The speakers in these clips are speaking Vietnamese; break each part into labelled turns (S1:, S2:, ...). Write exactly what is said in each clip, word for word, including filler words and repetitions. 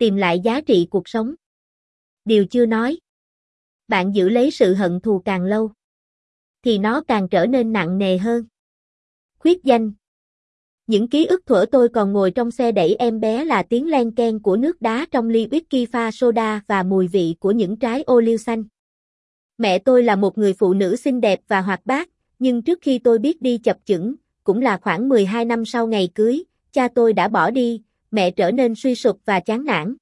S1: tìm lại giá trị cuộc sống. Điều chưa nói. Bạn giữ lấy sự hận thù càng lâu, thì nó càng trở nên nặng nề hơn. Khuyết danh. Những ký ức thuở tôi còn ngồi trong xe đẩy em bé là tiếng len ken của nước đá trong ly whisky pha soda và mùi vị của những trái ô liu xanh. Mẹ tôi là một người phụ nữ xinh đẹp và hoạt bát, nhưng trước khi tôi biết đi chập chững, cũng là khoảng mười hai năm sau ngày cưới, cha tôi đã bỏ đi, mẹ trở nên suy sụp và chán nản.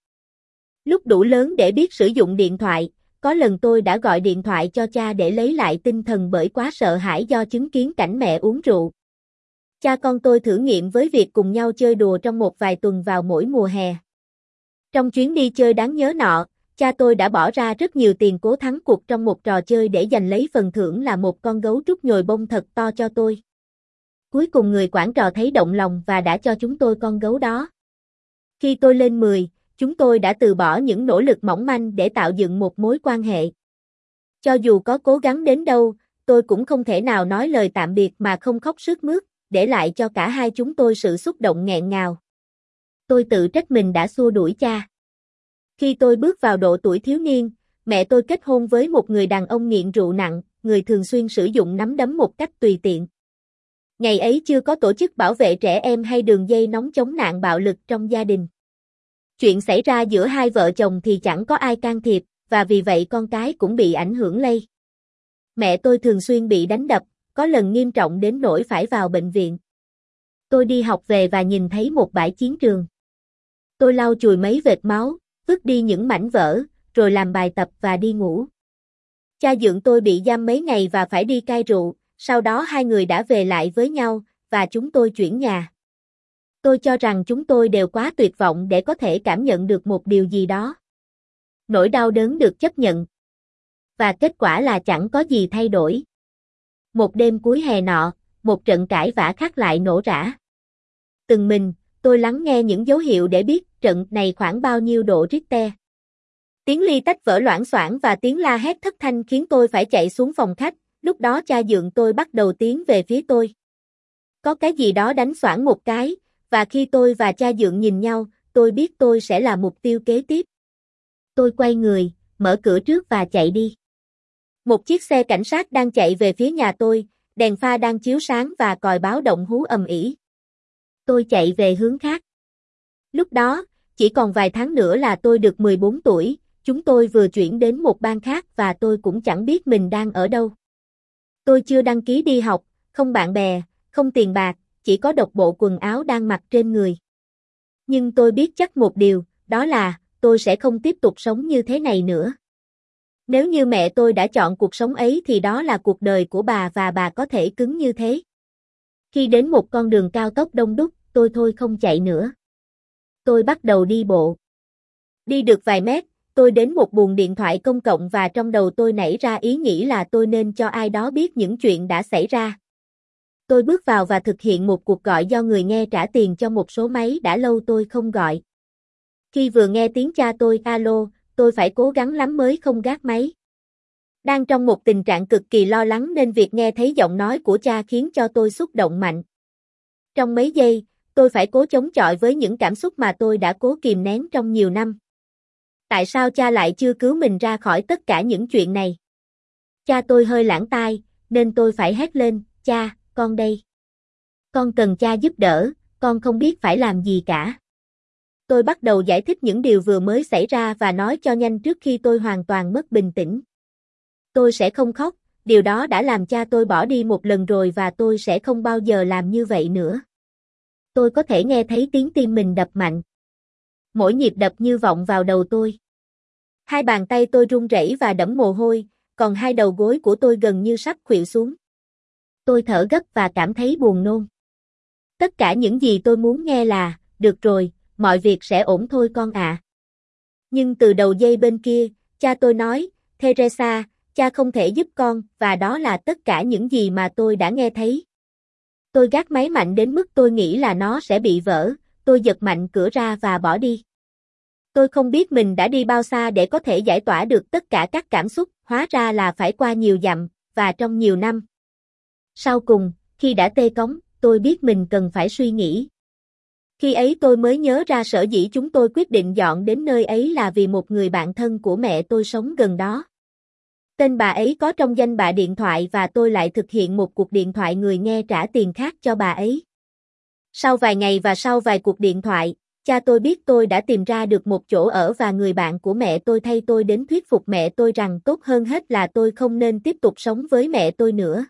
S1: Lúc đủ lớn để biết sử dụng điện thoại, có lần tôi đã gọi điện thoại cho cha để lấy lại tinh thần bởi quá sợ hãi do chứng kiến cảnh mẹ uống rượu. Cha con tôi thử nghiệm với việc cùng nhau chơi đùa trong một vài tuần vào mỗi mùa hè. Trong chuyến đi chơi đáng nhớ nọ, cha tôi đã bỏ ra rất nhiều tiền cố thắng cuộc trong một trò chơi để giành lấy phần thưởng là một con gấu trúc nhồi bông thật to cho tôi. Cuối cùng người quản trò thấy động lòng và đã cho chúng tôi con gấu đó. Khi tôi lên mười, chúng tôi đã từ bỏ những nỗ lực mỏng manh để tạo dựng một mối quan hệ. Cho dù có cố gắng đến đâu, tôi cũng không thể nào nói lời tạm biệt mà không khóc sướt mướt, để lại cho cả hai chúng tôi sự xúc động nghẹn ngào. Tôi tự trách mình đã xua đuổi cha. Khi tôi bước vào độ tuổi thiếu niên, mẹ tôi kết hôn với một người đàn ông nghiện rượu nặng, người thường xuyên sử dụng nắm đấm một cách tùy tiện. Ngày ấy chưa có tổ chức bảo vệ trẻ em hay đường dây nóng chống nạn bạo lực trong gia đình. Chuyện xảy ra giữa hai vợ chồng thì chẳng có ai can thiệp, và vì vậy con cái cũng bị ảnh hưởng lây. Mẹ tôi thường xuyên bị đánh đập, có lần nghiêm trọng đến nỗi phải vào bệnh viện. Tôi đi học về và nhìn thấy một bãi chiến trường. Tôi lau chùi mấy vệt máu, vứt đi những mảnh vỡ, rồi làm bài tập và đi ngủ. Cha dượng tôi bị giam mấy ngày và phải đi cai rượu, sau đó hai người đã về lại với nhau, và chúng tôi chuyển nhà. Tôi cho rằng chúng tôi đều quá tuyệt vọng để có thể cảm nhận được một điều gì đó. Nỗi đau đớn được chấp nhận. Và kết quả là chẳng có gì thay đổi. Một đêm cuối hè nọ, một trận cãi vã khác lại nổ rã. Từng mình, tôi lắng nghe những dấu hiệu để biết trận này khoảng bao nhiêu độ Richter. Tiếng ly tách vỡ loảng xoảng và tiếng la hét thất thanh khiến tôi phải chạy xuống phòng khách, lúc đó cha dượng tôi bắt đầu tiến về phía tôi. Có cái gì đó đánh xoảng một cái, và khi tôi và cha dượng nhìn nhau, tôi biết tôi sẽ là mục tiêu kế tiếp. Tôi quay người, mở cửa trước và chạy đi. Một chiếc xe cảnh sát đang chạy về phía nhà tôi, đèn pha đang chiếu sáng và còi báo động hú ầm ĩ. Tôi chạy về hướng khác. Lúc đó, chỉ còn vài tháng nữa là tôi được mười bốn tuổi, chúng tôi vừa chuyển đến một bang khác và tôi cũng chẳng biết mình đang ở đâu. Tôi chưa đăng ký đi học, không bạn bè, không tiền bạc, chỉ có độc bộ quần áo đang mặc trên người. Nhưng tôi biết chắc một điều, đó là, tôi sẽ không tiếp tục sống như thế này nữa. Nếu như mẹ tôi đã chọn cuộc sống ấy thì đó là cuộc đời của bà và bà có thể cứng như thế. Khi đến một con đường cao tốc đông đúc, tôi thôi không chạy nữa. Tôi bắt đầu đi bộ. Đi được vài mét, tôi đến một buồng điện thoại công cộng và trong đầu tôi nảy ra ý nghĩ là tôi nên cho ai đó biết những chuyện đã xảy ra. Tôi bước vào và thực hiện một cuộc gọi do người nghe trả tiền cho một số máy đã lâu tôi không gọi. Khi vừa nghe tiếng cha tôi alo, tôi phải cố gắng lắm mới không gác máy. Đang trong một tình trạng cực kỳ lo lắng nên việc nghe thấy giọng nói của cha khiến cho tôi xúc động mạnh. Trong mấy giây, tôi phải cố chống chọi với những cảm xúc mà tôi đã cố kìm nén trong nhiều năm. Tại sao cha lại chưa cứu mình ra khỏi tất cả những chuyện này? Cha tôi hơi lãng tai, nên tôi phải hét lên, cha, con đây. Con cần cha giúp đỡ, con không biết phải làm gì cả. Tôi bắt đầu giải thích những điều vừa mới xảy ra và nói cho nhanh trước khi tôi hoàn toàn mất bình tĩnh. Tôi sẽ không khóc, điều đó đã làm cha tôi bỏ đi một lần rồi và tôi sẽ không bao giờ làm như vậy nữa. Tôi có thể nghe thấy tiếng tim mình đập mạnh. Mỗi nhịp đập như vọng vào đầu tôi. Hai bàn tay tôi run rẩy và đẫm mồ hôi, còn hai đầu gối của tôi gần như sắp khuỵu xuống. Tôi thở gấp và cảm thấy buồn nôn. Tất cả những gì tôi muốn nghe là, được rồi, mọi việc sẽ ổn thôi con ạ. Nhưng từ đầu dây bên kia, cha tôi nói, Teresa, cha không thể giúp con, và đó là tất cả những gì mà tôi đã nghe thấy. Tôi gác máy mạnh đến mức tôi nghĩ là nó sẽ bị vỡ, tôi giật mạnh cửa ra và bỏ đi. Tôi không biết mình đã đi bao xa để có thể giải tỏa được tất cả các cảm xúc, hóa ra là phải qua nhiều dặm, và trong nhiều năm. Sau cùng, khi đã tê cống, tôi biết mình cần phải suy nghĩ. Khi ấy tôi mới nhớ ra sở dĩ chúng tôi quyết định dọn đến nơi ấy là vì một người bạn thân của mẹ tôi sống gần đó. Tên bà ấy có trong danh bạ điện thoại và tôi lại thực hiện một cuộc điện thoại người nghe trả tiền khác cho bà ấy. Sau vài ngày và sau vài cuộc điện thoại, cha tôi biết tôi đã tìm ra được một chỗ ở và người bạn của mẹ tôi thay tôi đến thuyết phục mẹ tôi rằng tốt hơn hết là tôi không nên tiếp tục sống với mẹ tôi nữa.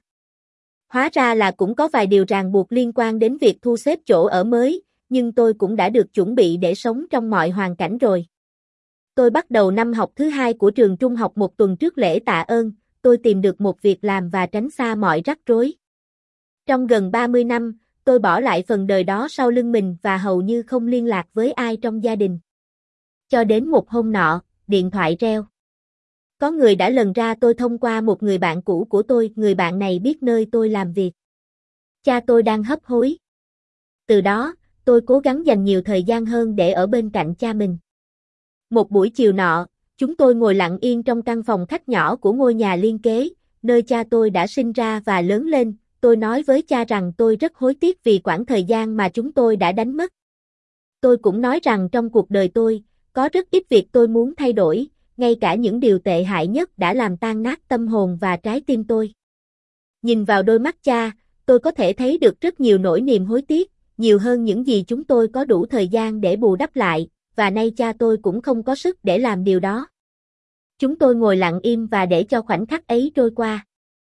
S1: Hóa ra là cũng có vài điều ràng buộc liên quan đến việc thu xếp chỗ ở mới, nhưng tôi cũng đã được chuẩn bị để sống trong mọi hoàn cảnh rồi. Tôi bắt đầu năm học thứ hai của trường trung học một tuần trước lễ tạ ơn, tôi tìm được một việc làm và tránh xa mọi rắc rối. Trong gần ba mươi năm, tôi bỏ lại phần đời đó sau lưng mình và hầu như không liên lạc với ai trong gia đình. Cho đến một hôm nọ, điện thoại reo. Có người đã lần ra tôi thông qua một người bạn cũ của tôi, người bạn này biết nơi tôi làm việc. Cha tôi đang hấp hối. Từ đó, tôi cố gắng dành nhiều thời gian hơn để ở bên cạnh cha mình. Một buổi chiều nọ, chúng tôi ngồi lặng yên trong căn phòng khách nhỏ của ngôi nhà liên kế, nơi cha tôi đã sinh ra và lớn lên. Tôi nói với cha rằng tôi rất hối tiếc vì quãng thời gian mà chúng tôi đã đánh mất. Tôi cũng nói rằng trong cuộc đời tôi, có rất ít việc tôi muốn thay đổi, ngay cả những điều tệ hại nhất đã làm tan nát tâm hồn và trái tim tôi. Nhìn vào đôi mắt cha, tôi có thể thấy được rất nhiều nỗi niềm hối tiếc, nhiều hơn những gì chúng tôi có đủ thời gian để bù đắp lại, và nay cha tôi cũng không có sức để làm điều đó. Chúng tôi ngồi lặng im và để cho khoảnh khắc ấy trôi qua.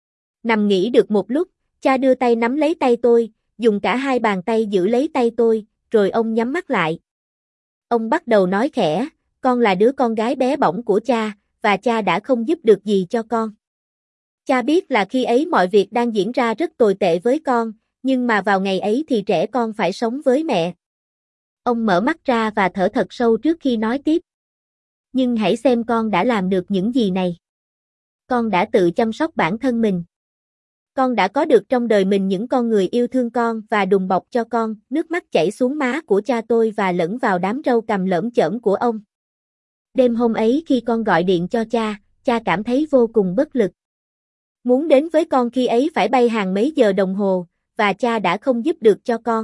S1: Nằm nghỉ được một lúc, cha đưa tay nắm lấy tay tôi, dùng cả hai bàn tay giữ lấy tay tôi, rồi ông nhắm mắt lại. Ông bắt đầu nói khẽ, con là đứa con gái bé bỏng của cha, và cha đã không giúp được gì cho con. Cha biết là khi ấy mọi việc đang diễn ra rất tồi tệ với con, nhưng mà vào ngày ấy thì trẻ con phải sống với mẹ. Ông mở mắt ra và thở thật sâu trước khi nói tiếp. Nhưng hãy xem con đã làm được những gì này. Con đã tự chăm sóc bản thân mình. Con đã có được trong đời mình những con người yêu thương con và đùm bọc cho con. Nước mắt chảy xuống má của cha tôi và lẫn vào đám râu cằm lởm chởm của ông. Đêm hôm ấy khi con gọi điện cho cha, cha cảm thấy vô cùng bất lực. Muốn đến với con khi ấy phải bay hàng mấy giờ đồng hồ, và cha đã không giúp được cho con.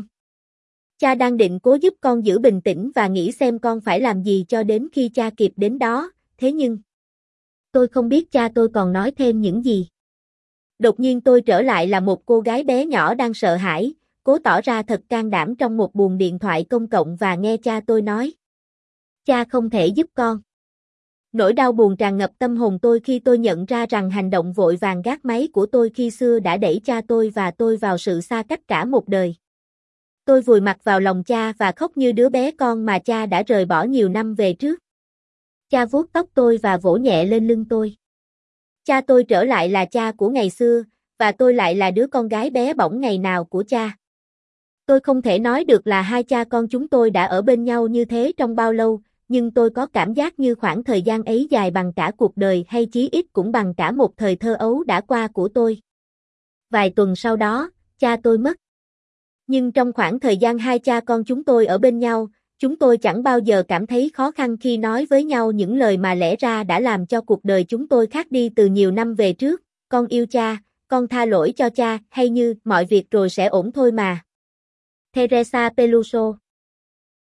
S1: Cha đang định cố giúp con giữ bình tĩnh và nghĩ xem con phải làm gì cho đến khi cha kịp đến đó, thế nhưng... Tôi không biết cha tôi còn nói thêm những gì. Đột nhiên tôi trở lại là một cô gái bé nhỏ đang sợ hãi, cố tỏ ra thật can đảm trong một buồng điện thoại công cộng và nghe cha tôi nói. Cha không thể giúp con. Nỗi đau buồn tràn ngập tâm hồn tôi khi tôi nhận ra rằng hành động vội vàng gác máy của tôi khi xưa đã đẩy cha tôi và tôi vào sự xa cách cả một đời. Tôi vùi mặt vào lòng cha và khóc như đứa bé con mà cha đã rời bỏ nhiều năm về trước. Cha vuốt tóc tôi và vỗ nhẹ lên lưng tôi. Cha tôi trở lại là cha của ngày xưa, và tôi lại là đứa con gái bé bỏng ngày nào của cha. Tôi không thể nói được là hai cha con chúng tôi đã ở bên nhau như thế trong bao lâu, nhưng tôi có cảm giác như khoảng thời gian ấy dài bằng cả cuộc đời hay chí ít cũng bằng cả một thời thơ ấu đã qua của tôi. Vài tuần sau đó, cha tôi mất. Nhưng trong khoảng thời gian hai cha con chúng tôi ở bên nhau, chúng tôi chẳng bao giờ cảm thấy khó khăn khi nói với nhau những lời mà lẽ ra đã làm cho cuộc đời chúng tôi khác đi từ nhiều năm về trước. Con yêu cha, con tha lỗi cho cha, hay như mọi việc rồi sẽ ổn thôi mà. Teresa Peluso.